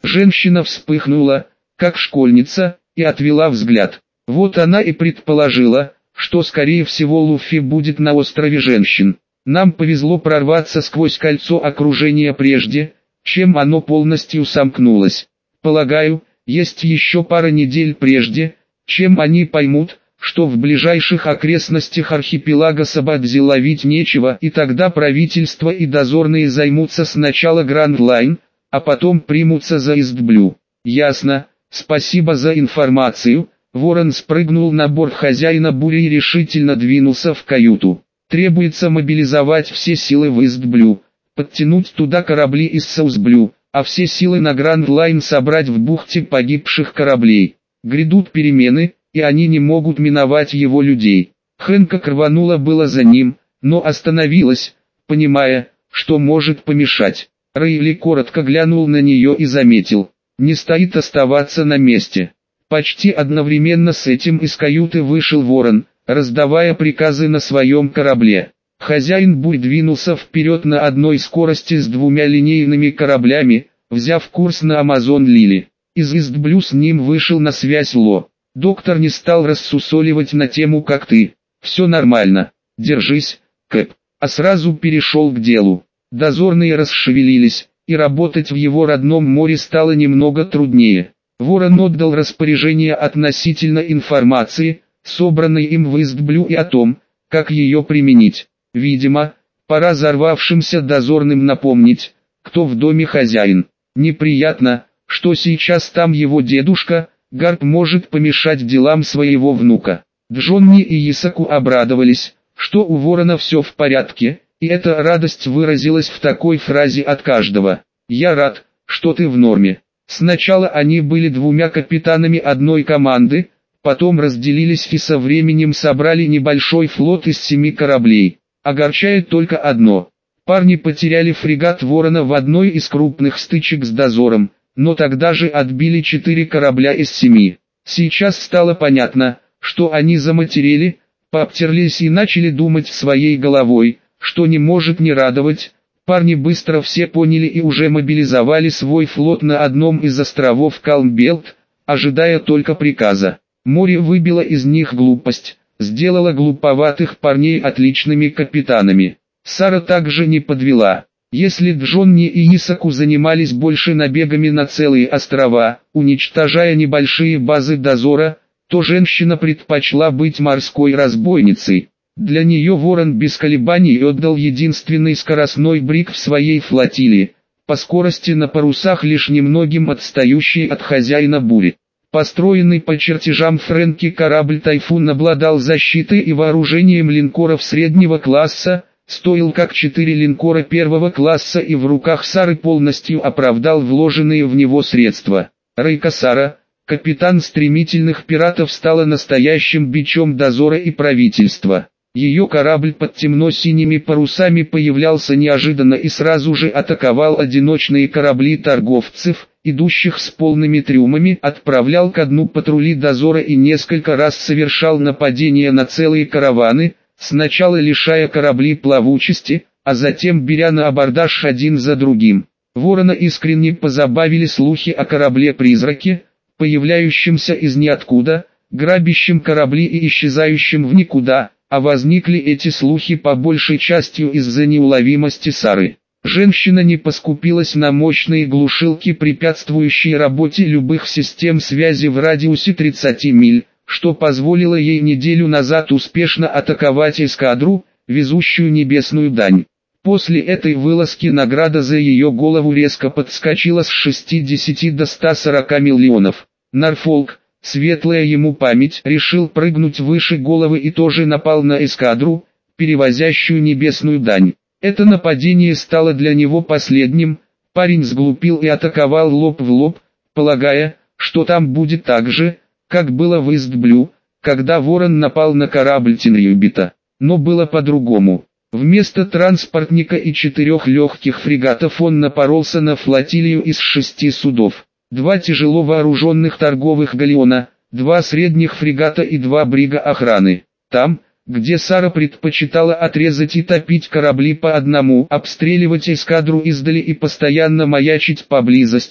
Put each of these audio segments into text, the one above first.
Женщина вспыхнула, как школьница, и отвела взгляд. Вот она и предположила, что скорее всего Луффи будет на острове женщин. Нам повезло прорваться сквозь кольцо окружения прежде, чем оно полностью сомкнулось. Полагаю, есть еще пара недель прежде, чем они поймут, что в ближайших окрестностях архипелага Сабадзи ловить нечего, и тогда правительство и дозорные займутся сначала Гранд Лайн, а потом примутся за Истблю. Ясно, спасибо за информацию. Ворон спрыгнул на борт хозяина бури и решительно двинулся в каюту. Требуется мобилизовать все силы в Истблю, подтянуть туда корабли из Саусблю, а все силы на Гранд Лайн собрать в бухте погибших кораблей. Грядут перемены, и они не могут миновать его людей. Хэнкок рванула было за ним, но остановилась, понимая, что может помешать. Рейли коротко глянул на нее и заметил: не стоит оставаться на месте. Почти одновременно с этим из каюты вышел Ворон, раздавая приказы на своем корабле. Хозяин бурь двинулся вперед на одной скорости с двумя линейными кораблями, взяв курс на Амазон Лили. Из Истблю с ним вышел на связь Ло. Доктор не стал рассусоливать на тему «как ты». «Все нормально. Держись, Кэп». А сразу перешел к делу. Дозорные расшевелились, и работать в его родном море стало немного труднее. Ворон отдал распоряжение относительно информации, собранной им в Истблю, и о том, как ее применить. Видимо, пора взорвавшимся дозорным напомнить, кто в доме хозяин. Неприятно, что сейчас там его дедушка. Гарп может помешать делам своего внука. Джонни и Исаку обрадовались, что у Ворона все в порядке, и эта радость выразилась в такой фразе от каждого: «Я рад, что ты в норме». Сначала они были двумя капитанами одной команды, потом разделились и со временем собрали небольшой флот из 7 кораблей. Огорчает только одно: парни потеряли фрегат Ворона в одной из крупных стычек с дозором, но тогда же отбили 4 корабля из 7. Сейчас стало понятно, что они заматерели, пообтерлись и начали думать своей головой, что не может не радовать. Парни быстро все поняли и уже мобилизовали свой флот на одном из островов Калмбелт, ожидая только приказа. Море выбило из них глупость, сделало глуповатых парней отличными капитанами. Сара также не подвела. Если Джонни и Исаку занимались больше набегами на целые острова, уничтожая небольшие базы дозора, то женщина предпочла быть морской разбойницей. Для нее Ворон без колебаний отдал единственный скоростной бриг в своей флотилии, по скорости на парусах лишь немногим отстающий от хозяина бури. Построенный по чертежам Фрэнки корабль «Тайфун» обладал защитой и вооружением линкоров среднего класса, стоил как 4 линкора первого класса и в руках Сары полностью оправдал вложенные в него средства. Рейка Сара, капитан стремительных пиратов, стала настоящим бичом дозора и правительства. Ее корабль под темно-синими парусами появлялся неожиданно и сразу же атаковал одиночные корабли торговцев, идущих с полными трюмами, отправлял ко дну патрули дозора и несколько раз совершал нападения на целые караваны, сначала лишая корабли плавучести, а затем беря на абордаж один за другим. Ворона искренне позабавили слухи о корабле-призраке, появляющемся из ниоткуда, грабящем корабли и исчезающем в никуда, а возникли эти слухи по большей частью из-за неуловимости Сары. Женщина не поскупилась на мощные глушилки, препятствующие работе любых систем связи в радиусе 30 миль, что позволило ей неделю назад успешно атаковать эскадру, везущую небесную дань. После этой вылазки награда за ее голову резко подскочила с 60 до 140 миллионов. Норфолк, светлая ему память, решил прыгнуть выше головы и тоже напал на эскадру, перевозящую небесную дань. Это нападение стало для него последним. Парень сглупил и атаковал лоб в лоб, полагая, что там будет так же, как было в Истблю, когда Ворон напал на корабль Тинрюбита. Но было по-другому. Вместо транспортника и 4 легких фрегатов он напоролся на флотилию из 6 судов. 2 тяжело вооруженных торговых галеона, 2 средних фрегата и 2 брига охраны. Там, где Сара предпочитала отрезать и топить корабли по одному, обстреливать эскадру издали и постоянно маячить поблизости,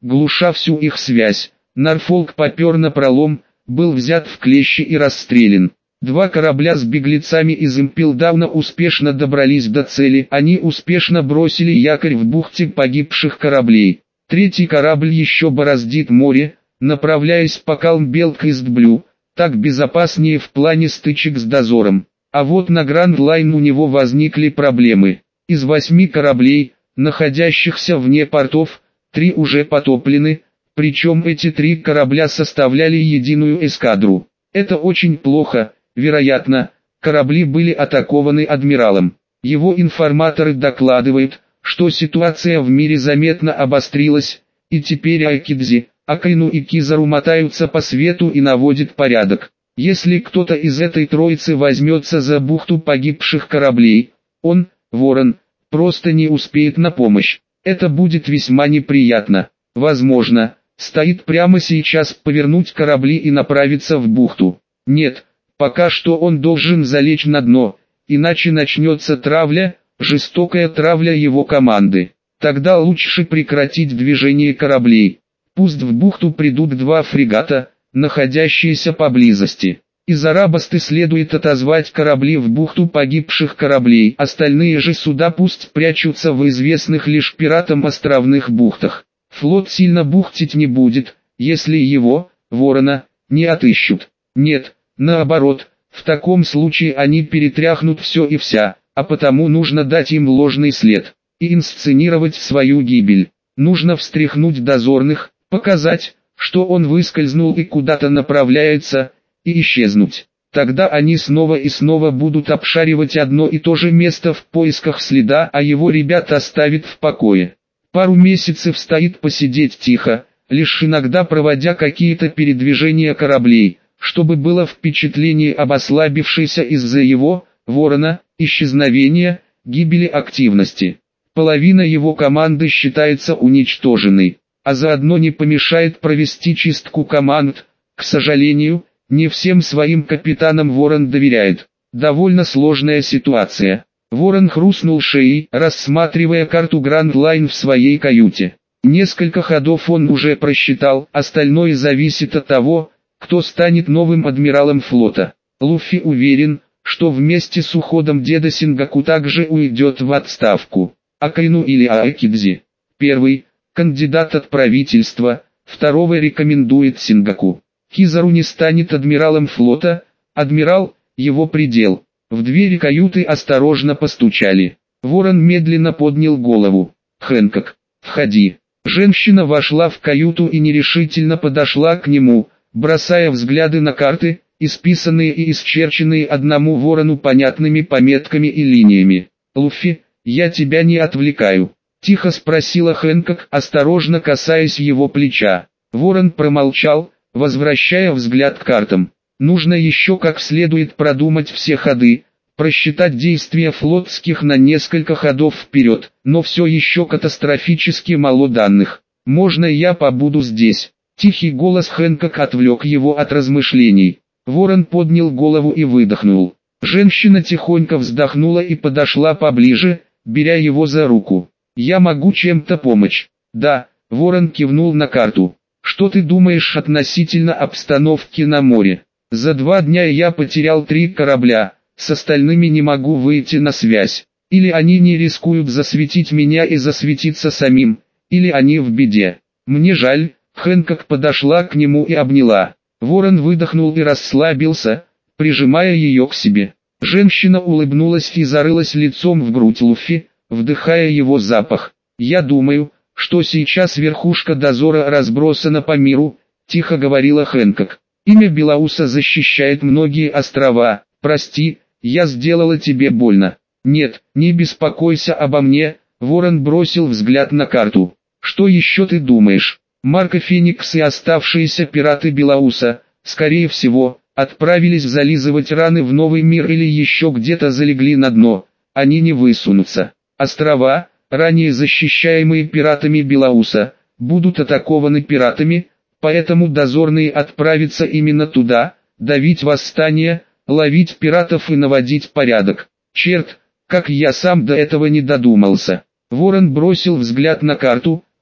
глуша всю их связь. Норфолк попер напролом, был взят в клещи и расстрелян. Два корабля с беглецами из Импелдауна успешно добрались до цели, они успешно бросили якорь в бухте погибших кораблей. Третий корабль еще бороздит море, направляясь по Калмбелк-Ист-Блю, так безопаснее в плане стычек с дозором. А вот на Гранд-Лайн у него возникли проблемы. Из 8 кораблей, находящихся вне портов, 3 уже потоплены, причем эти 3 корабля составляли единую эскадру. Это очень плохо, вероятно, корабли были атакованы адмиралом. Его информаторы докладывают, что ситуация в мире заметно обострилась, и теперь Айкидзи, Акайну и Кизару мотаются по свету и наводят порядок. Если кто-то из этой троицы возьмется за бухту погибших кораблей, он, Ворон, просто не успеет на помощь. Это будет весьма неприятно. Возможно, стоит прямо сейчас повернуть корабли и направиться в бухту. Нет, пока что он должен залечь на дно, иначе начнется травля, жестокая травля его команды. Тогда лучше прекратить движение кораблей. Пусть в бухту придут 2 фрегата, находящиеся поблизости. Из Арабасты следует отозвать корабли в бухту погибших кораблей, остальные же суда пусть прячутся в известных лишь пиратам островных бухтах. Флот сильно бухтить не будет, если его, Ворона, не отыщут. Нет, наоборот, в таком случае они перетряхнут все и вся, а потому нужно дать им ложный след и инсценировать свою гибель. Нужно встряхнуть дозорных, показать, что он выскользнул и куда-то направляется, и исчезнуть. Тогда они снова и снова будут обшаривать одно и то же место в поисках следа, а его ребят оставит в покое. Пару месяцев стоит посидеть тихо, лишь иногда проводя какие-то передвижения кораблей, чтобы было впечатление об ослабившейся из-за его, Ворона, исчезновения, гибели активности. Половина его команды считается уничтоженной, а заодно не помешает провести чистку команд. К сожалению, не всем своим капитанам Ворон доверяет. Довольно сложная ситуация. Ворон хрустнул шеей, рассматривая карту Гранд-Лайн в своей каюте. Несколько ходов он уже просчитал, остальное зависит от того, кто станет новым адмиралом флота. Луффи уверен, что вместе с уходом деда Сингаку также уйдет в отставку. Акайну или Аакидзи. Первый – кандидат от правительства, второго рекомендует Сингаку. Кизару не станет адмиралом флота, адмирал – его предел. В двери каюты осторожно постучали. Ворон медленно поднял голову. «Хэнкок, входи». Женщина вошла в каюту и нерешительно подошла к нему, бросая взгляды на карты, исписанные и исчерченные одному Ворону понятными пометками и линиями. «Луффи, я тебя не отвлекаю?» — тихо спросила Хэнкок, осторожно касаясь его плеча. Ворон промолчал, возвращая взгляд к картам. Нужно еще как следует продумать все ходы, просчитать действия флотских на несколько ходов вперед, но все еще катастрофически мало данных. «Можно я побуду здесь?» Тихий голос Хэнкок отвлек его от размышлений. Ворон поднял голову и выдохнул. Женщина тихонько вздохнула и подошла поближе, беря его за руку. «Я могу чем-то помочь?» «Да», — Ворон кивнул на карту. «Что ты думаешь относительно обстановки на море?» «За 2 дня я потерял 3 корабля, с остальными не могу выйти на связь. Или они не рискуют засветить меня и засветиться самим, или они в беде. Мне жаль». Хэнкок подошла к нему и обняла. Ворон выдохнул и расслабился, прижимая ее к себе. Женщина улыбнулась и зарылась лицом в грудь Луффи, вдыхая его запах. «Я думаю, что сейчас верхушка дозора разбросана по миру», — тихо говорила Хэнкок. «Имя Белауса защищает многие острова. Прости, я сделала тебе больно». «Нет, не беспокойся обо мне», — Ворон бросил взгляд на карту. «Что еще ты думаешь?» Марко Феникс и оставшиеся пираты Белауса, скорее всего, отправились зализывать раны в новый мир или еще где-то залегли на дно. Они не высунутся. Острова, ранее защищаемые пиратами Белауса, будут атакованы пиратами, поэтому дозорные отправятся именно туда, давить восстание, ловить пиратов и наводить порядок. Черт, как я сам до этого не додумался. Ворон бросил взгляд на карту,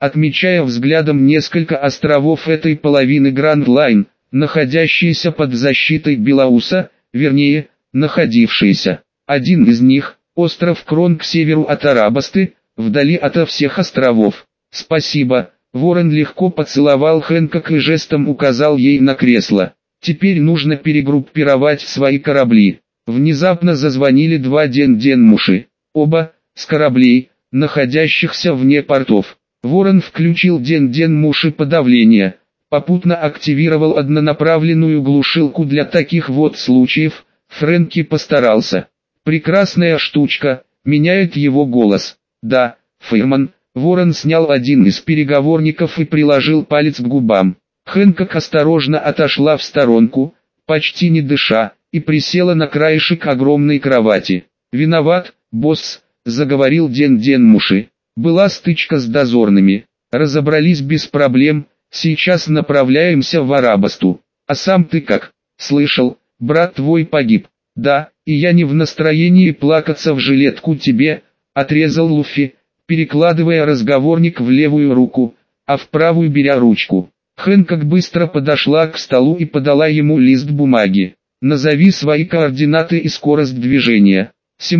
отмечая взглядом несколько островов этой половины Гранд-Лайн, находящиеся под защитой Белоуса, вернее, находившиеся. Один из них, остров Крон к северу от Арабасты, вдали ото всех островов. «Спасибо». Ворон легко поцеловал Хэнкок и жестом указал ей на кресло. «Теперь нужно перегруппировать свои корабли». Внезапно зазвонили два Ден-Ден-Муши. Оба, с кораблей, находящихся вне портов. Ворон включил Ден-Ден-Муши подавления, попутно активировал однонаправленную глушилку для таких вот случаев. Фрэнки постарался. «Прекрасная штучка», — меняет его голос. «Да, Фейрман». Ворон снял один из переговорников и приложил палец к губам. Хэнкок осторожно отошла в сторонку, почти не дыша, и присела на краешек огромной кровати. «Виноват, босс», — заговорил Ден-Ден-Муши. «Была стычка с дозорными. Разобрались без проблем, сейчас направляемся в Арабасту. А сам ты как? Слышал, брат твой погиб». «Да, и я не в настроении плакаться в жилетку тебе», — отрезал Луффи, перекладывая разговорник в левую руку, а в правую беря ручку. Хэнкок быстро подошла к столу и подала ему лист бумаги. «Назови свои координаты и скорость движения».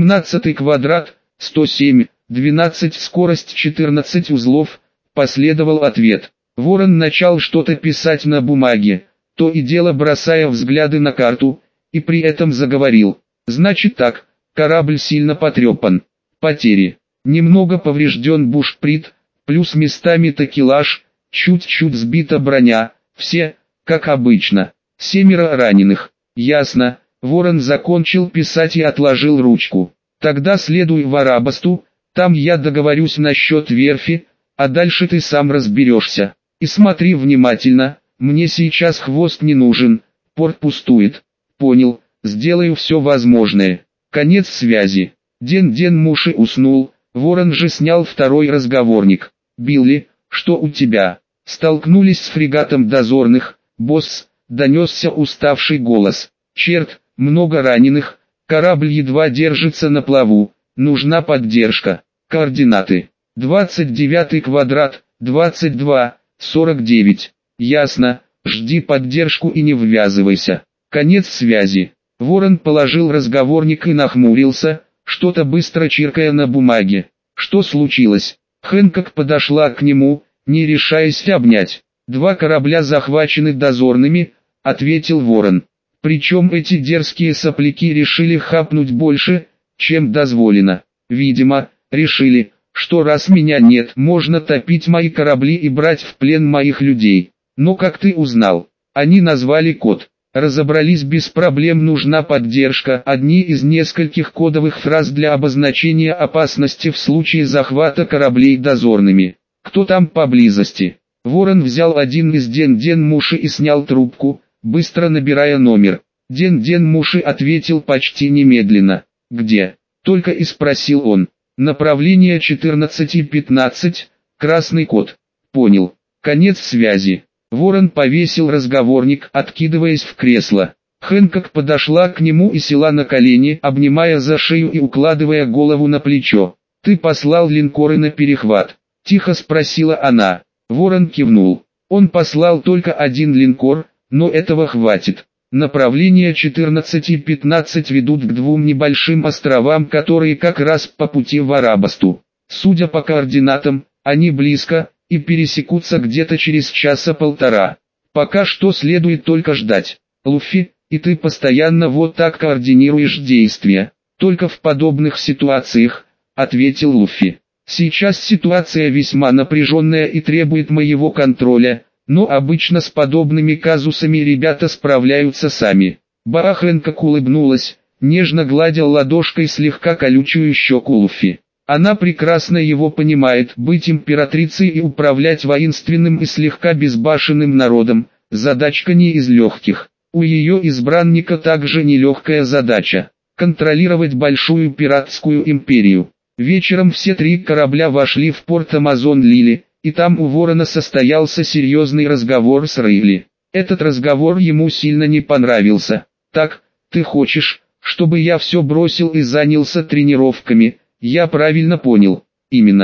17 квадрат, 107, 12 скорость 14 узлов, последовал ответ. Ворон начал что-то писать на бумаге, то и дело бросая взгляды на карту, и при этом заговорил. «Значит так, корабль сильно потрепан. Потери. Немного поврежден бушприт, плюс местами такелаж, чуть-чуть сбита броня, все, как обычно. 7 раненых». «Ясно». Ворон закончил писать и отложил ручку. «Тогда следуй в Арабасту, там я договорюсь насчет верфи, а дальше ты сам разберешься. И смотри внимательно, мне сейчас хвост не нужен, порт пустует». «Понял, сделаю все возможное». Конец связи. Ден-Ден-Муши уснул. Ворон же снял второй разговорник. «Билли, что у тебя?» Столкнулись с фрегатом дозорных. «Босс», — донесся уставший голос. «Черт, много раненых, корабль едва держится на плаву, нужна поддержка». Координаты. 29 квадрат, 22, 49. «Ясно, жди поддержку и не ввязывайся». Конец связи. Ворон положил разговорник и нахмурился, что-то быстро чиркая на бумаге. «Что случилось?» Хэнкок подошла к нему, не решаясь обнять. «Два корабля захвачены дозорными», — ответил Ворон. «Причем эти дерзкие сопляки решили хапнуть больше, чем дозволено. Видимо, решили, что раз меня нет, можно топить мои корабли и брать в плен моих людей. Но как ты узнал? Они назвали код. Разобрались без проблем, нужна поддержка. Одни из нескольких кодовых фраз для обозначения опасности в случае захвата кораблей дозорными. Кто там поблизости?» Ворон взял один из Ден-Ден-Муши и снял трубку, быстро набирая номер. Ден-Ден-Муши ответил почти немедленно. «Где?» — только и спросил он. «Направление 14:15, красный код». «Понял. Конец связи». Ворон повесил разговорник, откидываясь в кресло. Хэнкок подошла к нему и села на колени, обнимая за шею и укладывая голову на плечо. «Ты послал линкоры на перехват?» — тихо спросила она. Ворон кивнул. Он послал только один линкор, но этого хватит. Направление 14:15 ведут к двум небольшим островам, которые как раз по пути в Арабасту. Судя по координатам, они близко, и пересекутся где-то через часа-полтора. Пока что следует только ждать. Луффи, и ты постоянно вот так координируешь действия. Только в подобных ситуациях, ответил Луффи. Сейчас ситуация весьма напряженная и требует моего контроля, но обычно с подобными казусами ребята справляются сами. Хэнкок улыбнулась, нежно гладя ладошкой слегка колючую щеку Луффи. Она прекрасно его понимает, быть императрицей и управлять воинственным и слегка безбашенным народом, задачка не из легких. У ее избранника также нелегкая задача – контролировать большую пиратскую империю. Вечером все три корабля вошли в порт Амазон-Лили, и там у Ворона состоялся серьезный разговор с Рейли. Этот разговор ему сильно не понравился. «Так, ты хочешь, чтобы я все бросил и занялся тренировками?» «Я правильно понял». «Именно.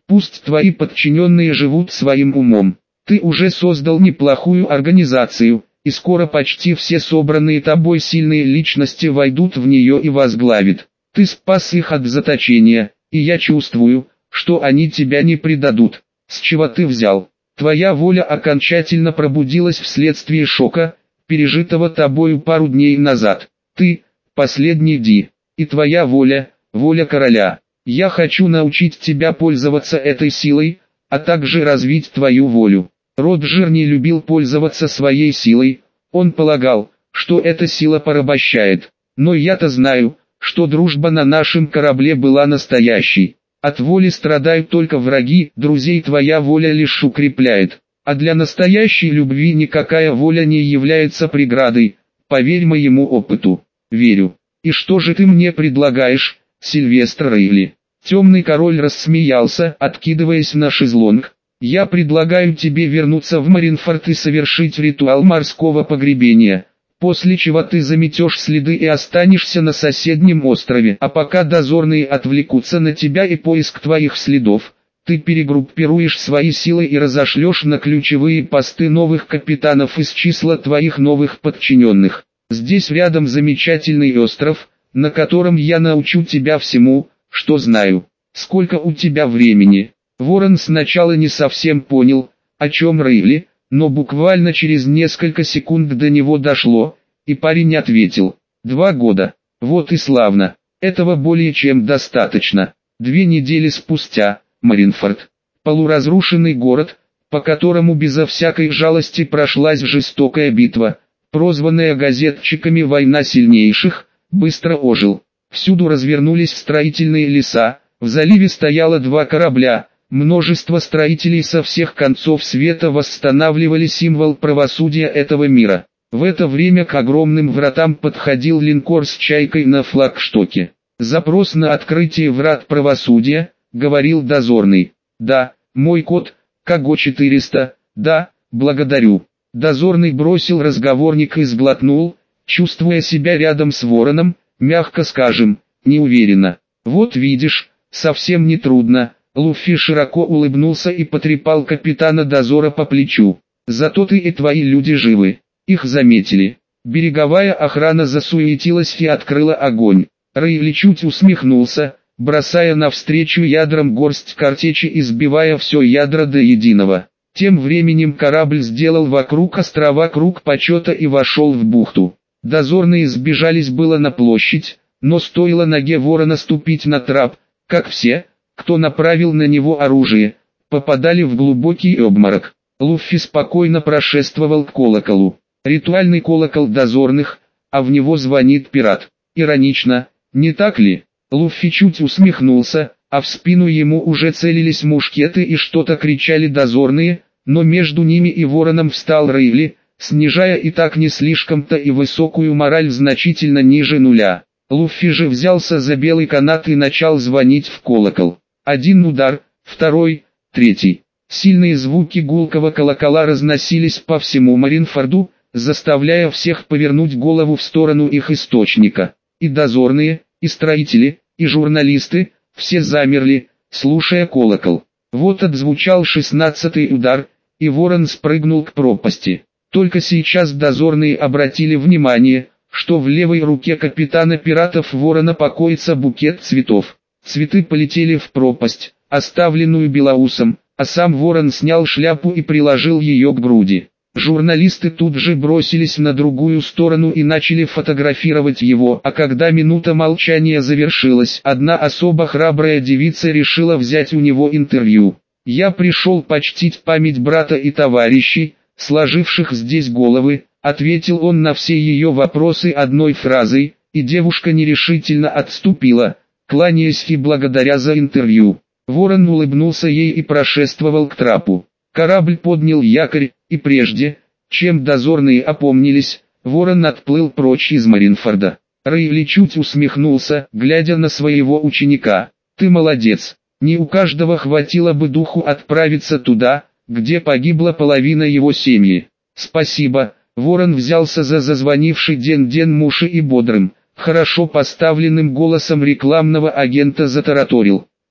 Пусть твои подчиненные живут своим умом. Ты уже создал неплохую организацию, и скоро почти все собранные тобой сильные личности войдут в нее и возглавят. Ты спас их от заточения, и я чувствую, что они тебя не предадут. С чего ты взял? Твоя воля окончательно пробудилась вследствие шока, пережитого тобою пару дней назад. Ты – последний Ди, и твоя воля – воля короля. Я хочу научить тебя пользоваться этой силой, а также развить твою волю. Роджер не любил пользоваться своей силой, он полагал, что эта сила порабощает. Но я-то знаю, что дружба на нашем корабле была настоящей. От воли страдают только враги, друзей твоя воля лишь укрепляет. А для настоящей любви никакая воля не является преградой, поверь моему опыту. Верю. И что же ты мне предлагаешь, Сильвестр Рейли? Темный король рассмеялся, откидываясь на шезлонг. Я предлагаю тебе вернуться в Маринфорд и совершить ритуал морского погребения, после чего ты заметешь следы и останешься на соседнем острове. А пока дозорные отвлекутся на тебя и поиск твоих следов, ты перегруппируешь свои силы и разошлешь на ключевые посты новых капитанов из числа твоих новых подчиненных. Здесь рядом замечательный остров, на котором я научу тебя всему, что знаю. Сколько у тебя времени? Ворон сначала не совсем понял, о чем Рейли, но буквально через несколько секунд до него дошло, и парень ответил: 2 года. Вот и славно. Этого более чем достаточно. 2 недели спустя, Маринфорд. Полуразрушенный город, по которому безо всякой жалости прошлась жестокая битва, прозванная газетчиками «Война сильнейших», быстро ожил. Всюду развернулись строительные леса, в заливе стояло 2 корабля, множество строителей со всех концов света восстанавливали символ правосудия этого мира. В это время к огромным вратам подходил линкор с чайкой на флагштоке. «Запрос на открытие врат правосудия», — говорил дозорный. «Да, мой код, КГО-400, да, благодарю». Дозорный бросил разговорник и сглотнул, чувствуя себя рядом с вороном, мягко скажем, неуверенно. «Вот видишь, совсем не трудно». Луффи широко улыбнулся и потрепал капитана дозора по плечу. «Зато ты и твои люди живы. Их заметили». Береговая охрана засуетилась и открыла огонь. Рейли чуть усмехнулся, бросая навстречу ядрам горсть картечи и сбивая все ядра до единого. Тем временем корабль сделал вокруг острова круг почета и вошел в бухту. Дозорные сбежались было на площадь, но стоило ноге ворона ступить на трап, как все, кто направил на него оружие, попадали в глубокий обморок. Луффи спокойно прошествовал к колоколу. Ритуальный колокол дозорных, а в него звонит пират. Иронично, не так ли? Луффи чуть усмехнулся, а в спину ему уже целились мушкеты и что-то кричали дозорные, но между ними и вороном встал Рейли, снижая и так не слишком-то и высокую мораль значительно ниже нуля. Луффи же взялся за белый канат и начал звонить в колокол. 1 удар, 2, 3. Сильные звуки гулкого колокола разносились по всему Маринфорду, заставляя всех повернуть голову в сторону их источника. И дозорные, и строители, и журналисты, все замерли, слушая колокол. Вот отзвучал 16-й удар, и ворон спрыгнул к пропасти. Только сейчас дозорные обратили внимание, что в левой руке капитана пиратов ворона покоится букет цветов. Цветы полетели в пропасть, оставленную Белоусом, а сам ворон снял шляпу и приложил ее к груди. Журналисты тут же бросились на другую сторону и начали фотографировать его, а когда минута молчания завершилась, одна особо храбрая девица решила взять у него интервью. «Я пришел почтить память брата и товарищей, сложивших здесь головы», ответил он на все ее вопросы одной фразой, и девушка нерешительно отступила, кланяясь и благодаря за интервью. Ворон улыбнулся ей и прошествовал к трапу. Корабль поднял якорь, и прежде, чем дозорные опомнились, ворон отплыл прочь из Маринфорда. Рейли чуть усмехнулся, глядя на своего ученика. «Ты молодец. Не у каждого хватило бы духу отправиться туда, где погибла половина его семьи». «Спасибо». Ворон взялся за зазвонивший Ден-Ден Муши и бодрым, хорошо поставленным голосом рекламного агента затараторил.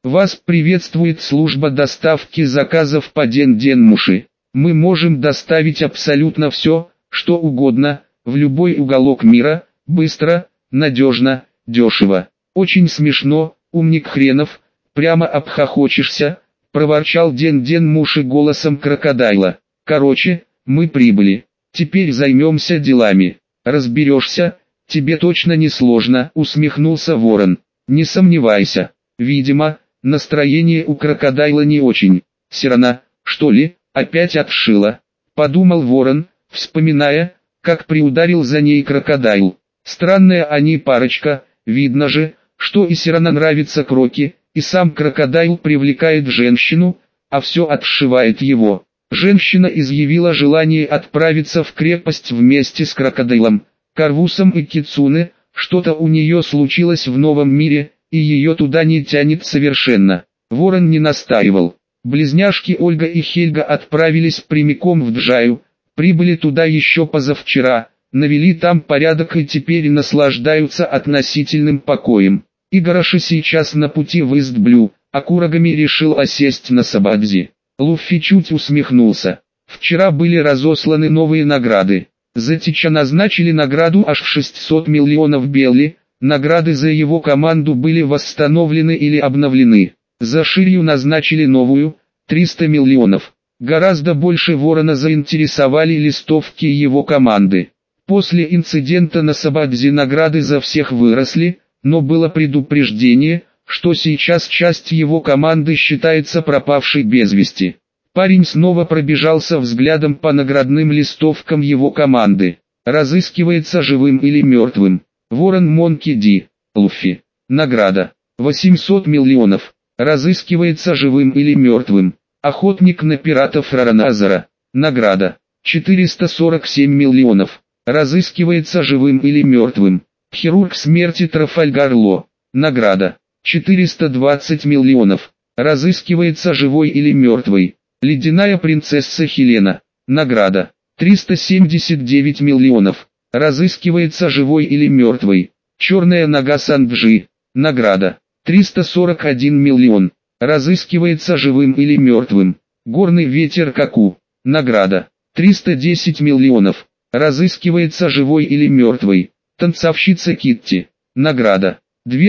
Вас приветствует служба доставки заказов по Ден-Ден-Муши. Мы можем доставить абсолютно все, что угодно, в любой уголок мира, быстро, надежно, дешево. Очень смешно, умник хренов, прямо обхохочешься, проворчал Ден-Ден-Муши голосом крокодайла. Короче, мы прибыли. Теперь займемся делами. Разберешься, тебе точно не сложно, усмехнулся ворон. Не сомневайся. Видимо, настроение у крокодайла не очень. Сирана, что ли, опять отшила? Подумал ворон, вспоминая, как приударил за ней крокодайл. Странная они парочка, видно же, что и Сирана нравится Кроки, и сам крокодайл привлекает женщину, а все отшивает его. Женщина изъявила желание отправиться в крепость вместе с крокодилом, Карвусом и Кицуне, что-то у нее случилось в новом мире, и ее туда не тянет совершенно. Ворон не настаивал. Близняшки Ольга и Хельга отправились прямиком в Джаю, прибыли туда еще позавчера, навели там порядок и теперь наслаждаются относительным покоем. Игораши сейчас на пути в Истблю, а Курагами решил осесть на Сабадзи. Луффи чуть усмехнулся. Вчера были разосланы новые награды. За Тича назначили награду аж в 600 миллионов белли, награды за его команду были восстановлены или обновлены. За Ширью назначили новую, 300 миллионов. Гораздо больше Ворона заинтересовали листовки его команды. После инцидента на Сабадзи награды за всех выросли, но было предупреждение, что сейчас часть его команды считается пропавшей без вести. Парень снова пробежался взглядом по наградным листовкам его команды. Разыскивается живым или мертвым. Ворон Монки Ди, Луффи. Награда. 800 миллионов. Разыскивается живым или мертвым. Охотник на пиратов Рараназара. Награда. 447 миллионов. Разыскивается живым или мертвым. Хирург смерти Трафальгар Ло. Награда. 420 миллионов. Разыскивается живой или мертвый. Ледяная принцесса Хелена. Награда. 379 миллионов. Разыскивается живой или мертвый. Черная нога Санджи. Награда. 341 миллион. Разыскивается живым или мертвым. Горный ветер Каку. Награда. 310 миллионов. Разыскивается живой или мертвый. Танцовщица Китти. Награда.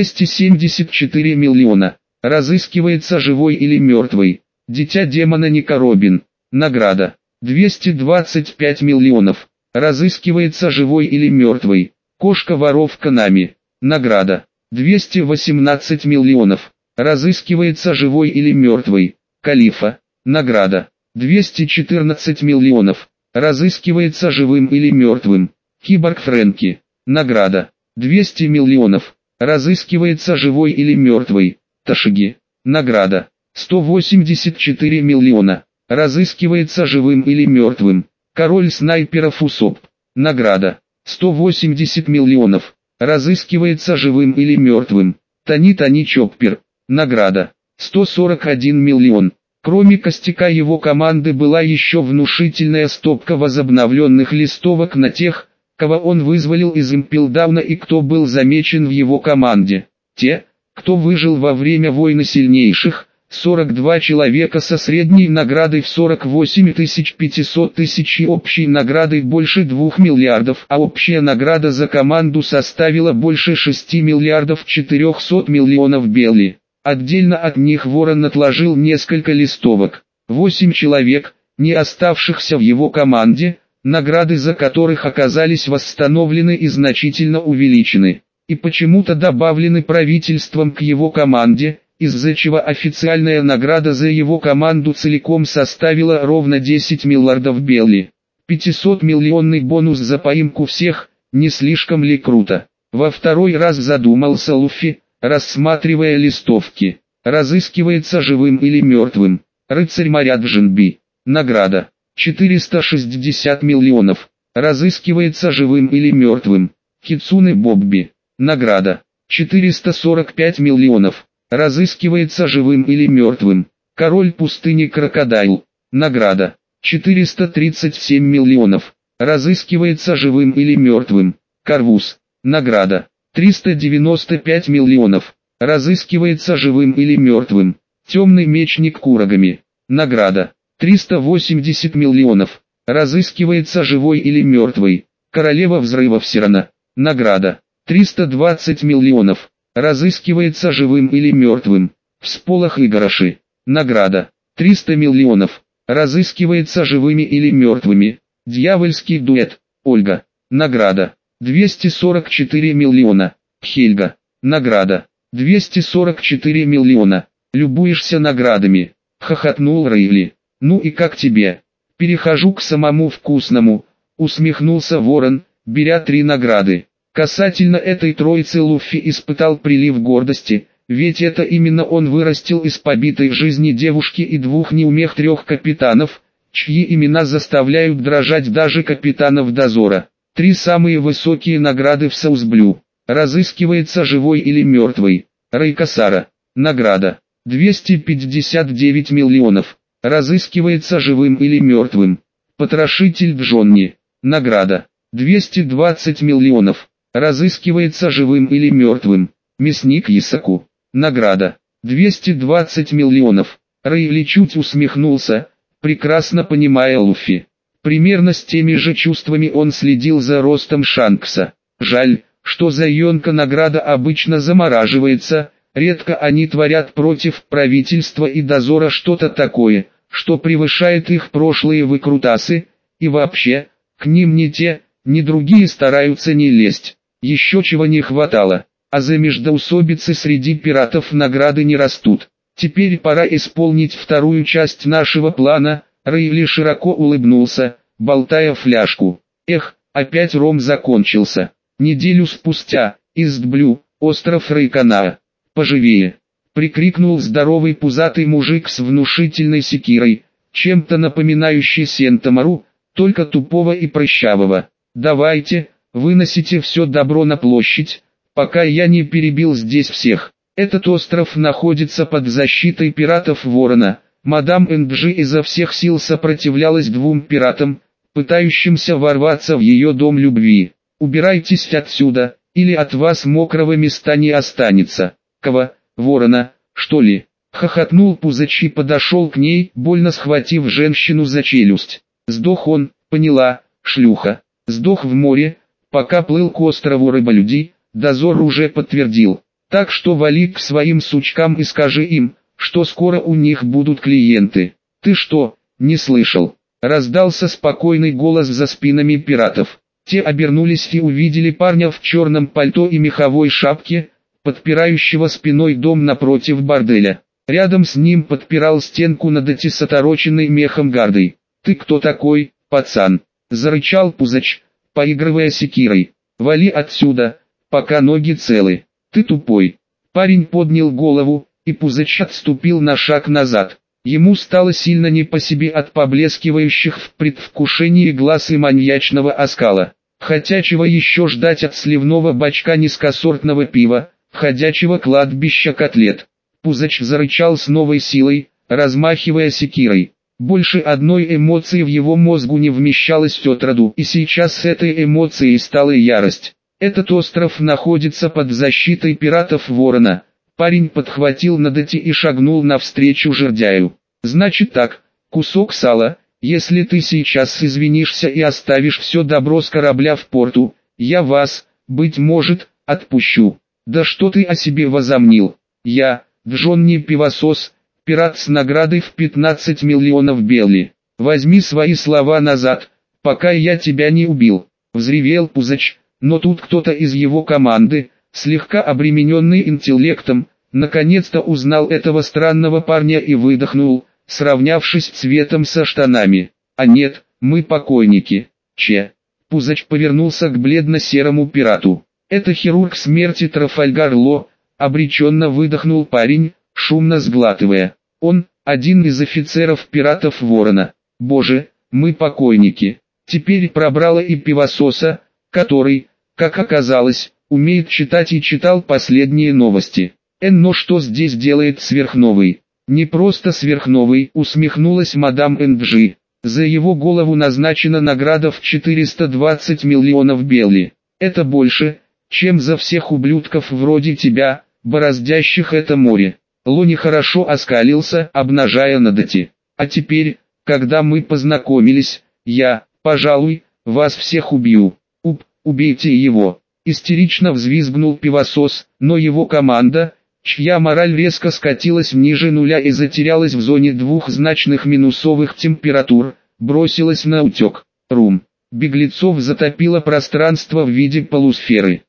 274 миллиона. Разыскивается живой или мертвый. Дитя демона Ника Робин. Награда. 225 миллионов. Разыскивается живой или мертвый. Кошка-воровка Нами. Награда. 218 миллионов. Разыскивается живой или мертвый. Калифа. Награда. 214 миллионов. Разыскивается живым или мертвым. Киборг Фрэнки. Награда. 200 миллионов. Разыскивается живой или мертвый. Ташиги. Награда. 184 миллиона. Разыскивается живым или мертвым. Король снайперов Усоп. Награда. 180 миллионов. Разыскивается живым или мертвым. Тони Чоппер. Награда. 141 миллион. Кроме костяка его команды была еще внушительная стопка возобновленных листовок на тех, кого он вызволил из Импелдауна и кто был замечен в его команде. Те, кто выжил во время войны сильнейших, 42 человека со средней наградой в 48 500 тысяч и общей наградой больше 2 миллиардов, а общая награда за команду составила больше 6 миллиардов 400 миллионов белли. Отдельно от них Ворон отложил несколько листовок. 8 человек, не оставшихся в его команде, награды за которых оказались восстановлены и значительно увеличены, и почему-то добавлены правительством к его команде, из-за чего официальная награда за его команду целиком составила ровно 10 миллиардов белли. 500-миллионный бонус за поимку всех, не слишком ли круто? Во второй раз задумался Луффи, рассматривая листовки. Разыскивается живым или мертвым. Рыцарь моря Джинби. Награда. 460 миллионов. Разыскивается живым или мертвым. Кицуне Бобби. Награда. 445 миллионов. Разыскивается живым или мертвым. Король пустыни Крокодайл. Награда. 437 миллионов. Разыскивается живым или мертвым. Карвус. Награда. 395 миллионов. разыскивается живым или мертвым. Темный мечник Курагами. Награда. 380 миллионов. Разыскивается живой или мертвый. Королева взрывов Сирана. Награда. 320 миллионов. Разыскивается живым или мертвым. Всполох Игораши. Награда. 300 миллионов. Разыскивается живыми или мертвыми. Дьявольский дуэт. Ольга. Награда. 244 миллиона. Хельга. Награда. 244 миллиона. Любуешься наградами. Хохотнул Рейли. Ну и как тебе? Перехожу к самому вкусному. Усмехнулся Ворон, беря 3 награды. Касательно этой троицы Луффи испытал прилив гордости, ведь это именно он вырастил из побитой жизни девушки и 2 неумех 3 капитанов, чьи имена заставляют дрожать даже капитанов дозора. 3 самые высокие награды в Саусблю. Разыскивается живой или мертвый. Рейкасара. Награда. 259 миллионов. Разыскивается живым или мертвым. Потрошитель Джонни. Награда. 220 миллионов. Разыскивается живым или мертвым. Мясник Исаку. Награда. 220 миллионов. Рейли чуть усмехнулся, прекрасно понимая Луффи. Примерно с теми же чувствами он следил за ростом Шанкса. Жаль, что за Йонка награда обычно замораживается, редко они творят против правительства и дозора что-то такое, что превышает их прошлые выкрутасы, и вообще, к ним ни те, ни другие стараются не лезть. Еще чего не хватало, а за междоусобицы среди пиратов награды не растут. Теперь пора исполнить вторую часть нашего плана. Рейли широко улыбнулся, болтая фляжку. Эх, опять ром закончился. Неделю спустя, Истблю, остров Рейканаа. Поживее! Прикрикнул здоровый пузатый мужик с внушительной секирой, чем-то напоминающий Сентамару, только тупого и прыщавого. Давайте, выносите все добро на площадь, пока я не перебил здесь всех. Этот остров находится под защитой пиратов Ворона. Мадам Энджи изо всех сил сопротивлялась 2 пиратам, пытающимся ворваться в ее дом любви. Убирайтесь отсюда, или от вас мокрого места не останется. Кого, Ворона, что ли? Хохотнул Пузач и подошел к ней, больно схватив женщину за челюсть. Сдох он, поняла, шлюха. Сдох в море, пока плыл к острову рыболюдей, дозор уже подтвердил. Так что вали к своим сучкам и скажи им, что скоро у них будут клиенты. Ты что, не слышал? Раздался спокойный голос за спинами пиратов. Те обернулись и увидели парня в черном пальто и меховой шапке, подпирающего спиной дом напротив борделя. Рядом с ним подпирал стенку Надати с отороченной мехом гардой. «Ты кто такой, пацан?» – зарычал Пузач, поигрывая секирой. «Вали отсюда, пока ноги целы. Ты тупой». Парень поднял голову, и Пузач отступил на шаг назад. Ему стало сильно не по себе от поблескивающих в предвкушении глаз и маньячного оскала. Хотя чего еще ждать от сливного бачка низкосортного пива, ходячего кладбища котлет. Пузач зарычал с новой силой, размахивая секирой. Больше одной эмоции в его мозгу не вмещалось отроду, и сейчас с этой эмоцией стала ярость. Этот остров находится под защитой пиратов Ворона. Парень подхватил Надати и шагнул навстречу жердяю. «Значит так, кусок сала, если ты сейчас извинишься и оставишь все добро с корабля в порту, я вас, быть может, отпущу». «Да что ты о себе возомнил? Я, Джонни Пивосос, пират с наградой в 15 миллионов белли. Возьми свои слова назад, пока я тебя не убил», — взревел Пузач, но тут кто-то из его команды, слегка обремененный интеллектом, наконец-то узнал этого странного парня и выдохнул, сравнявшись цветом со штанами. «А нет, мы покойники. Че?» Пузач повернулся к бледно-серому пирату. «Это хирург смерти Трафальгар Ло», — обреченно выдохнул парень, шумно сглатывая. «Он, один из офицеров пиратов Ворона. Боже, мы покойники». Теперь пробрало и Пивососа, который, как оказалось, умеет читать и читал последние новости. «Но что здесь делает сверхновый?» «Не просто сверхновый», — усмехнулась мадам Энджи. «За его голову назначена награда в 420 миллионов белли. Это больше, чем за всех ублюдков вроде тебя, бороздящих это море. Ло нехорошо оскалился, обнажая ногти. А теперь, когда мы познакомились, я, пожалуй, вас всех убью. Убейте его. Истерично взвизгнул пивосос, но его команда, чья мораль резко скатилась ниже нуля и затерялась в зоне двухзначных минусовых температур, бросилась на утек. Беглецов затопило пространство в виде полусферы.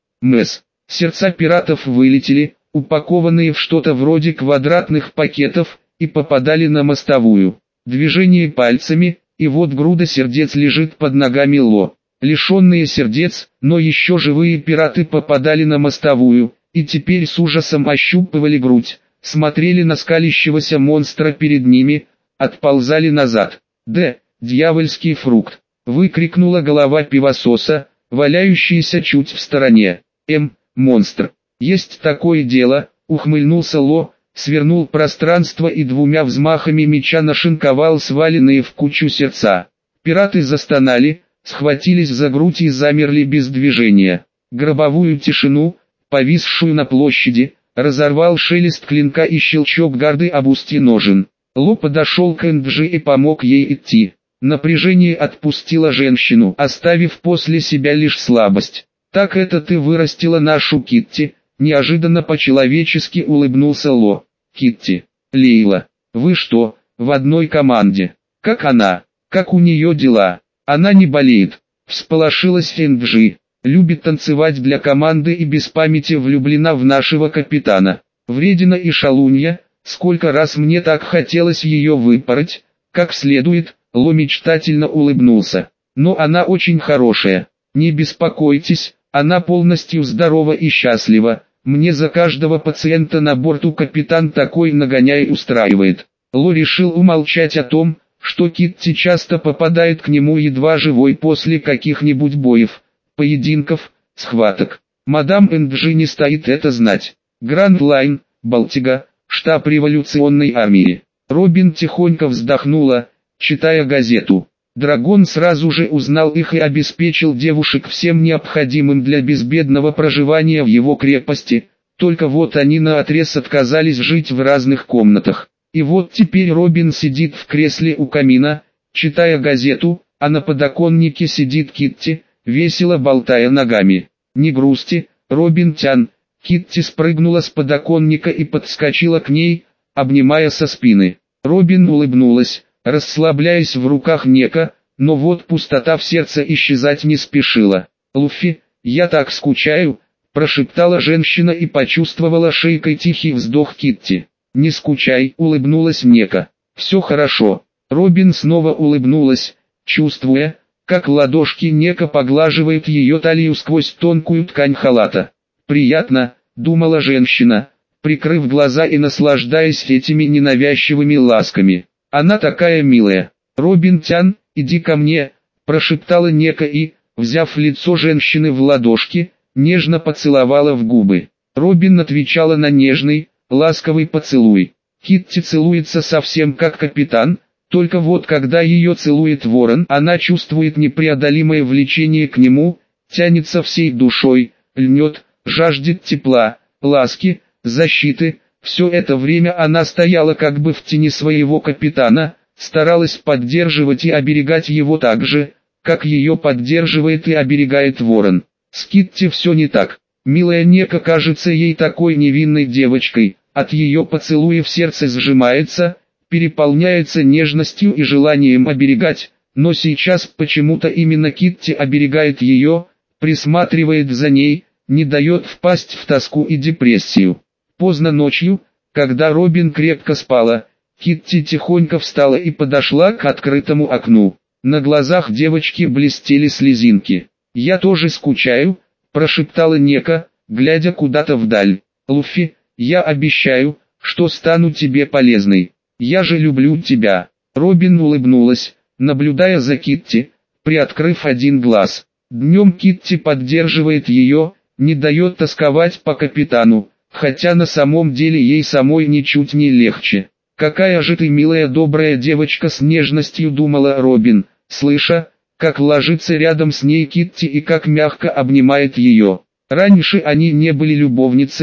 Сердца пиратов вылетели, упакованные в что-то вроде квадратных пакетов, и попадали на мостовую. Движение пальцами, и вот груда сердец лежит под ногами Ло. Лишенные сердец, но еще живые пираты попадали на мостовую, и теперь с ужасом ощупывали грудь, смотрели на скалящегося монстра перед ними, отползали назад. Дьявольский фрукт! Выкрикнула голова пивососа, валяющаяся чуть в стороне. Монстр! Есть такое дело, ухмыльнулся Ло, свернул пространство и двумя взмахами меча нашинковал сваленные в кучу сердца. Пираты застонали, схватились за грудь и замерли без движения. Гробовую тишину, повисшую на площади, разорвал шелест клинка и щелчок гарды об устье ножен. Ло подошел к Энджи и помог ей идти. Напряжение отпустило женщину, оставив после себя лишь слабость. «Так это ты вырастила нашу Китти?» Неожиданно по-человечески улыбнулся Ло. «Китти, Лейла, вы что, в одной команде? Как она? Как у нее дела? Она не болеет?» Всполошилась Энджи. «Любит танцевать для команды и без памяти влюблена в нашего капитана. Вредина и шалунья, сколько раз мне так хотелось ее выпороть, как следует». Ло мечтательно улыбнулся. «Но она очень хорошая. Не беспокойтесь, она полностью здорова и счастлива. Мне за каждого пациента на борту капитан такой нагоняй устраивает». Ло решил умолчать о том, что Китти часто попадает к нему едва живой после каких-нибудь боев, поединков, схваток. Мадам Энджи не стоит это знать. Гранд Лайн, Балтига, штаб революционной армии. Робин тихонько вздохнула, читая газету. Драгон сразу же узнал их и обеспечил девушек всем необходимым для безбедного проживания в его крепости, только вот они наотрез отказались жить в разных комнатах. И вот теперь Робин сидит в кресле у камина, читая газету, а на подоконнике сидит Китти, весело болтая ногами. «Не грусти, Робин-тян». Китти спрыгнула с подоконника и подскочила к ней, обнимая со спины. Робин улыбнулась, расслабляясь в руках Нека, но вот пустота в сердце исчезать не спешила. «Луффи, я так скучаю», – прошептала женщина и почувствовала шейкой тихий вздох Китти. «Не скучай», – улыбнулась Нека. «Все хорошо». Робин снова улыбнулась, чувствуя, как ладошки Нека поглаживает ее талию сквозь тонкую ткань халата. «Приятно», – думала женщина, прикрыв глаза и наслаждаясь этими ненавязчивыми ласками. «Она такая милая. Робин-тян, иди ко мне», – прошептала Нека и, взяв лицо женщины в ладошки, нежно поцеловала в губы. Робин отвечала на нежный, ласковый поцелуй. Китти целуется совсем как капитан, только вот когда ее целует ворон, она чувствует непреодолимое влечение к нему, тянется всей душой, льнет, жаждет тепла, ласки, защиты. Все это время она стояла как бы в тени своего капитана, старалась поддерживать и оберегать его так же, как ее поддерживает и оберегает ворон. С Китти все не так. Милая Нека кажется ей такой невинной девочкой, от ее поцелуев сердце сжимается, переполняется нежностью и желанием оберегать, но сейчас почему-то именно Китти оберегает ее, присматривает за ней, не дает впасть в тоску и депрессию. Поздно ночью, когда Робин крепко спала, Китти тихонько встала и подошла к открытому окну. На глазах девочки блестели слезинки. «Я тоже скучаю», – прошептала Нека, глядя куда-то вдаль. «Луффи, я обещаю, что стану тебе полезной. Я же люблю тебя». Робин улыбнулась, наблюдая за Китти, приоткрыв один глаз. Днем Китти поддерживает ее, не дает тосковать по капитану, хотя на самом деле ей самой ничуть не легче. «Какая же ты милая добрая девочка», с нежностью думала Робин, слыша, как ложится рядом с ней Китти и как мягко обнимает ее. Раньше они не были любовницами,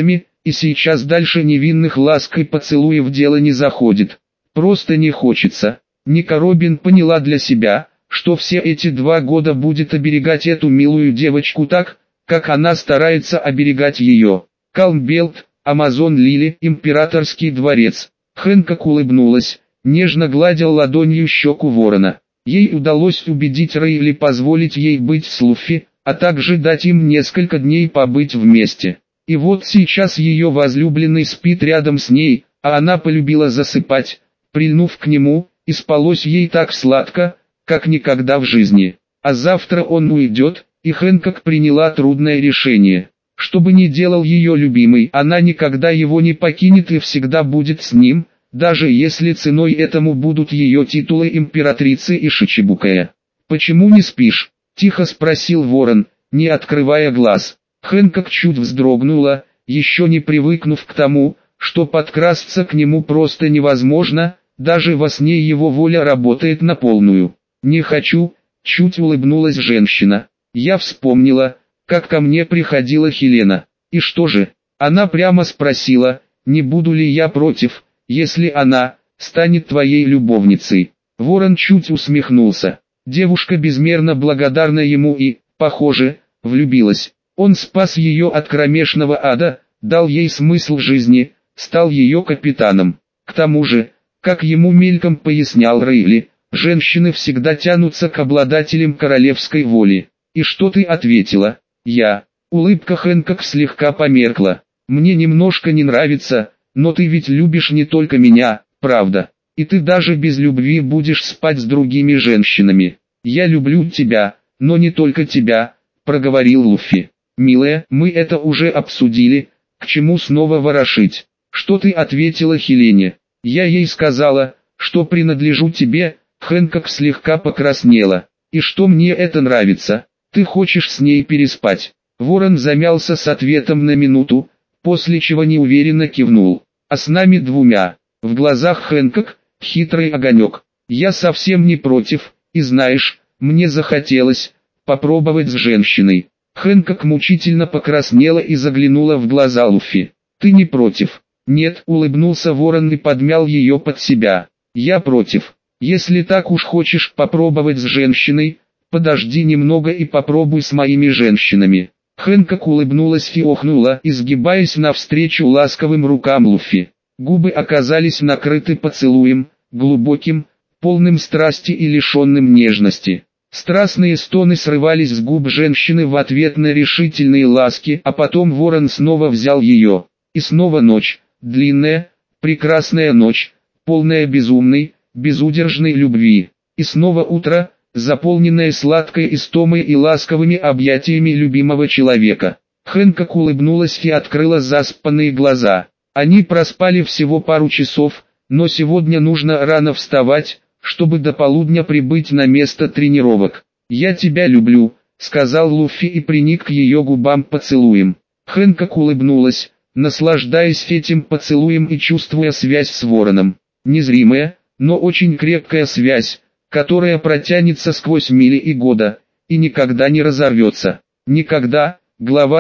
и сейчас дальше невинных ласк и поцелуев дело не заходит. Просто не хочется. Ника Робин поняла для себя, что все эти 2 года будет оберегать эту милую девочку так, как она старается оберегать ее. Калмбелт, Амазон Лили, Императорский дворец. Хэнкок улыбнулась, нежно гладя ладонью щеку ворона. Ей удалось убедить Рейли позволить ей быть с Луффи, а также дать им несколько дней побыть вместе. И вот сейчас ее возлюбленный спит рядом с ней, а она полюбила засыпать, прильнув к нему, и спалось ей так сладко, как никогда в жизни. А завтра он уйдет, и Хэнкок приняла трудное решение. Что бы ни делал ее любимый, она никогда его не покинет и всегда будет с ним, даже если ценой этому будут ее титулы императрицы и Шичибукая. «Почему не спишь?» – тихо спросил ворон, не открывая глаз. Хэнкок чуть вздрогнула, еще не привыкнув к тому, что подкрасться к нему просто невозможно, даже во сне его воля работает на полную. «Не хочу», – чуть улыбнулась женщина. «Я вспомнила, как ко мне приходила Хелена. И что же?» Она прямо спросила, не буду ли я против, если она станет твоей любовницей. Ворон чуть усмехнулся. Девушка безмерно благодарна ему и, похоже, влюбилась. Он спас ее от кромешного ада, дал ей смысл жизни, стал ее капитаном. К тому же, как ему мельком пояснял Рейли, женщины всегда тянутся к обладателям королевской воли. «И что ты ответила?» «Я». Улыбка Хэнкок слегка померкла. «Мне немножко не нравится, но ты ведь любишь не только меня, правда? И ты даже без любви будешь спать с другими женщинами». «Я люблю тебя, но не только тебя», — проговорил Луффи. «Милая, мы это уже обсудили, к чему снова ворошить?» «Что ты ответила Хелене?» «Я ей сказала, что принадлежу тебе», — Хэнкок слегка покраснела. «И что мне это нравится? Ты хочешь с ней переспать?» Ворон замялся с ответом на минуту, после чего неуверенно кивнул. «А с нами двумя?» В глазах Хэнкок хитрый огонек. «Я совсем не против, и знаешь, мне захотелось попробовать с женщиной». Хэнкок мучительно покраснела и заглянула в глаза Луффи. «Ты не против?» «Нет», — улыбнулся ворон и подмял ее под себя. «Я против. Если так уж хочешь попробовать с женщиной, подожди немного и попробуй с моими женщинами». Хэнкок улыбнулась и охнула, изгибаясь навстречу ласковым рукам Луффи. Губы оказались накрыты поцелуем, глубоким, полным страсти и лишенным нежности. Страстные стоны срывались с губ женщины в ответ на решительные ласки, а потом ворон снова взял ее. И снова ночь, длинная, прекрасная ночь, полная безумной, безудержной любви. И снова утро, заполненное сладкой истомой и ласковыми объятиями любимого человека. Хэнкок улыбнулась и открыла заспанные глаза. Они проспали всего пару часов, но сегодня нужно рано вставать, чтобы до полудня прибыть на место тренировок. «Я тебя люблю», — сказал Луффи и приник к ее губам поцелуем. Хэнкок улыбнулась, наслаждаясь этим поцелуем и чувствуя связь с вороном. Незримая, но очень крепкая связь, которая протянется сквозь мили и года, и никогда не разорвется. Никогда. Глава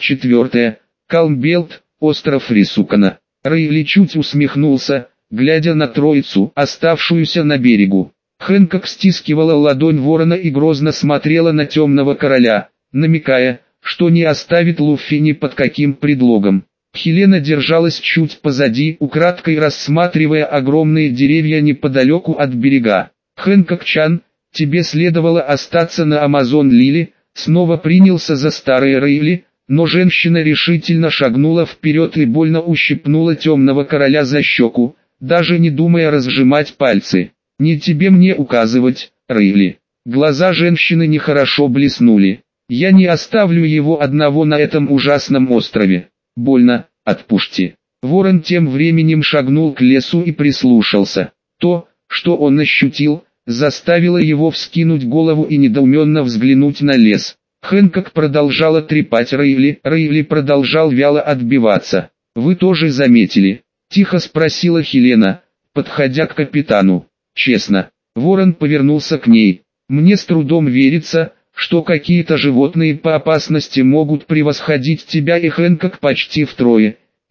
44. Калмбелт, остров Рисукана. Рейли чуть усмехнулся, глядя на троицу, оставшуюся на берегу. Хэнкок стискивала ладонь ворона и грозно смотрела на темного короля, намекая, что не оставит Луффи ни под каким предлогом. Хелена держалась чуть позади, украдкой рассматривая огромные деревья неподалеку от берега. «Хэнкок-чан, тебе следовало остаться на Амазон Лили», снова принялся за старые Рейли, но женщина решительно шагнула вперед и больно ущипнула темного короля за щеку, даже не думая разжимать пальцы. «Не тебе мне указывать, Рейли». Глаза женщины нехорошо блеснули. «Я не оставлю его одного на этом ужасном острове. Больно, отпусти». Ворон тем временем шагнул к лесу и прислушался. То, что он ощутил, заставило его вскинуть голову и недоуменно взглянуть на лес. Хэнкок продолжала трепать Рейли, Рейли продолжал вяло отбиваться. «Вы тоже заметили?» – тихо спросила Хелена, подходя к капитану. «Честно». Ворон повернулся к ней. «Мне с трудом верится, что какие-то животные по опасности могут превосходить тебя и Хэнкок почти втрое. И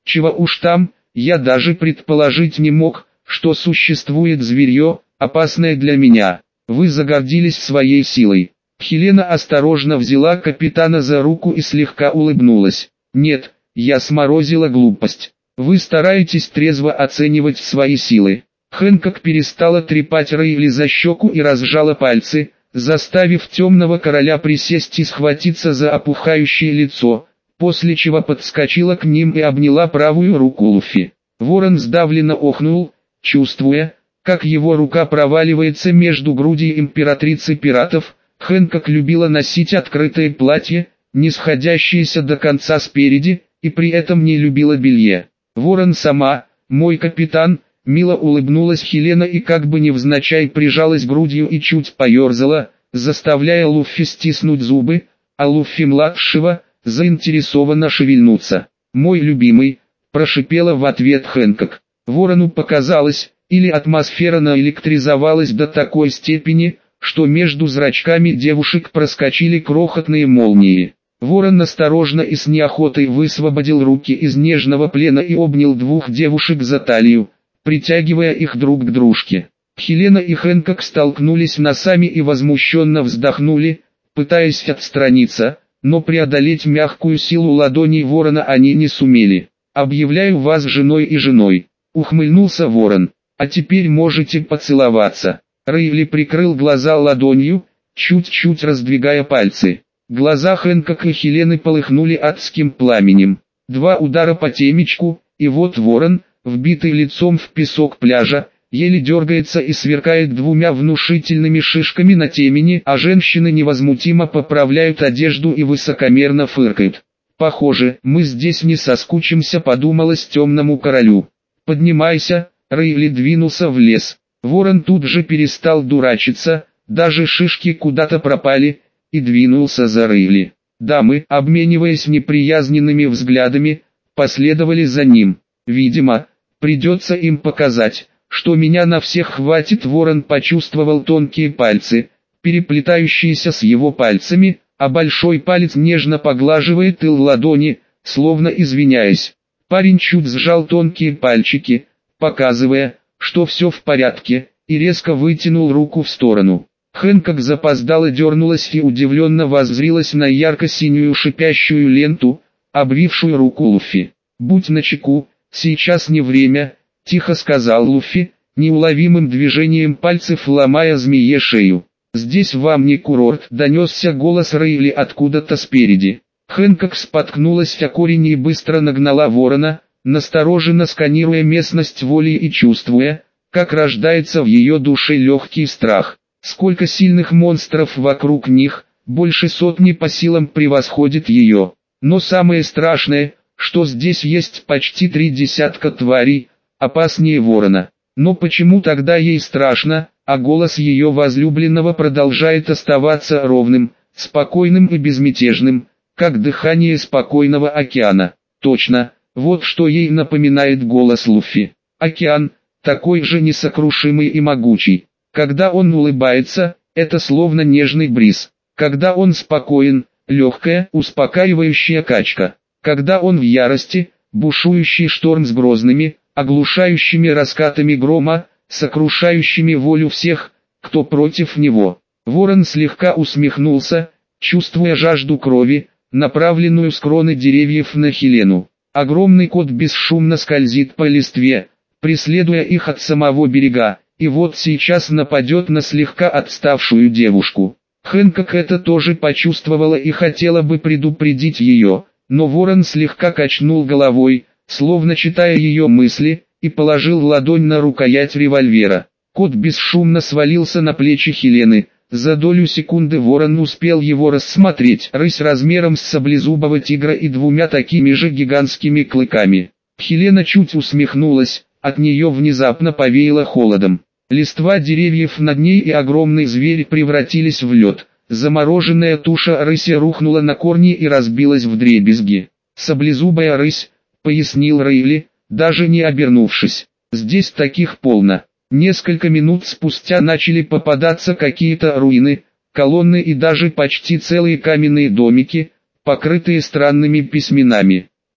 Чего уж там, я даже предположить не мог, что существует зверье, опасное для меня. Вы загордились своей силой. Хелена осторожно взяла капитана за руку и слегка улыбнулась. Нет, я сморозила глупость. Вы стараетесь трезво оценивать свои силы. Хэнкок перестала трепать Рейли за щеку и разжала пальцы, заставив темного короля присесть и схватиться за опухающее лицо, после чего подскочила к ним и обняла правую руку Луфи. Ворон сдавленно охнул, чувствуя, как его рука проваливается между грудей императрицы пиратов. Хэнкок любила носить открытое платье, не сходящееся до конца спереди, и при этом не любила белье. Ворон сама, мой капитан, мило улыбнулась Хелена и как бы невзначай прижалась грудью и чуть поерзала, заставляя Луффи стиснуть зубы, а Луффи-младшего заинтересованно шевельнуться. «Мой любимый», прошипела в ответ Хэнкок. Ворону показалось, или атмосфера наэлектризовалась до такой степени, что между зрачками девушек проскочили крохотные молнии. Ворон осторожно и с неохотой высвободил руки из нежного плена и обнял двух девушек за талию, притягивая их друг к дружке. Хелена и Хэнкок столкнулись носами и возмущенно вздохнули, пытаясь отстраниться, но преодолеть мягкую силу ладоней ворона они не сумели. «Объявляю вас женой и женой», — ухмыльнулся ворон, — «а теперь можете поцеловаться». Рейли прикрыл глаза ладонью, чуть-чуть раздвигая пальцы. Глаза Хэнкок и Хелены полыхнули адским пламенем. Два удара по темечку, и вот ворон, вбитый лицом в песок пляжа, еле дергается и сверкает двумя внушительными шишками на темени, а женщины невозмутимо поправляют одежду и высокомерно фыркают. «Похоже, мы здесь не соскучимся», — подумалось темному королю. «Поднимайся», — Рейли двинулся в лес. Ворон тут же перестал дурачиться, даже шишки куда-то пропали, и двинулся за Рейли. Дамы, обмениваясь неприязненными взглядами, последовали за ним. Видимо, придется им показать, что меня на всех хватит. Ворон почувствовал тонкие пальцы, переплетающиеся с его пальцами, а большой палец нежно поглаживает тыл ладони, словно извиняясь. Парень чуть сжал тонкие пальчики, показывая, что все в порядке, и резко вытянул руку в сторону. Хэнкок запоздало дернулась и удивленно воззрилась на ярко-синюю шипящую ленту, обвившую руку Луфи. «Будь начеку, сейчас не время», — тихо сказал Луфи, неуловимым движением пальцев ломая змее шею. «Здесь вам не курорт», — донесся голос Рейли откуда-то спереди. Хэнкок споткнулась о корень и быстро нагнала ворона, настороженно сканируя местность волей и чувствуя, как рождается в ее душе легкий страх. Сколько сильных монстров вокруг них, больше сотни по силам превосходит ее. Но самое страшное, что здесь есть почти 3 десятка тварей, опаснее ворона. Но почему тогда ей страшно, а голос ее возлюбленного продолжает оставаться ровным, спокойным и безмятежным, как дыхание спокойного океана? Точно, вот что ей напоминает голос Луфи. Океан, такой же несокрушимый и могучий. Когда он улыбается, это словно нежный бриз. Когда он спокоен, легкая, успокаивающая качка. Когда он в ярости, бушующий шторм с грозными, оглушающими раскатами грома, сокрушающими волю всех, кто против него. Ворон слегка усмехнулся, чувствуя жажду крови, направленную с кроны деревьев на Хелену. Огромный кот бесшумно скользит по листве, преследуя их от самого берега, и вот сейчас нападет на слегка отставшую девушку. Хэнкок это тоже почувствовала и хотела бы предупредить ее, но ворон слегка качнул головой, словно читая ее мысли, и положил ладонь на рукоять револьвера. Кот бесшумно свалился на плечи Хелены. За долю секунды ворон успел его рассмотреть. Рысь размером с саблезубого тигра и двумя такими же гигантскими клыками. Хелена чуть усмехнулась, от нее внезапно повеяло холодом. Листва деревьев над ней и огромный зверь превратились в лед. Замороженная туша рыси рухнула на корни и разбилась вдребезги. «Саблезубая рысь», — пояснил Рейли, даже не обернувшись. «Здесь таких полно». Несколько минут спустя начали попадаться какие-то руины, колонны и даже почти целые каменные домики, покрытые странными письменами.